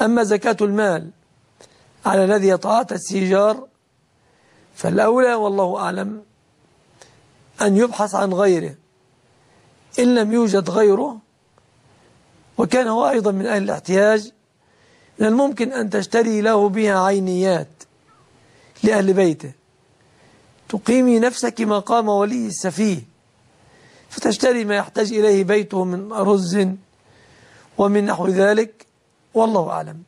أما زكاة المال على الذي يتعاطى السيجار فالأولى والله أعلم أن يبحث عن غيره، إن لم يوجد غيره وكان هو أيضا من أهل الاحتياج من الممكن أن تشتري له بها عينيات لأهل بيته، تقيمي نفسك مقام ولي السفيه، فتشتري ما يحتاج إليه بيته من رز ومن نحو ذلك، والله أعلم.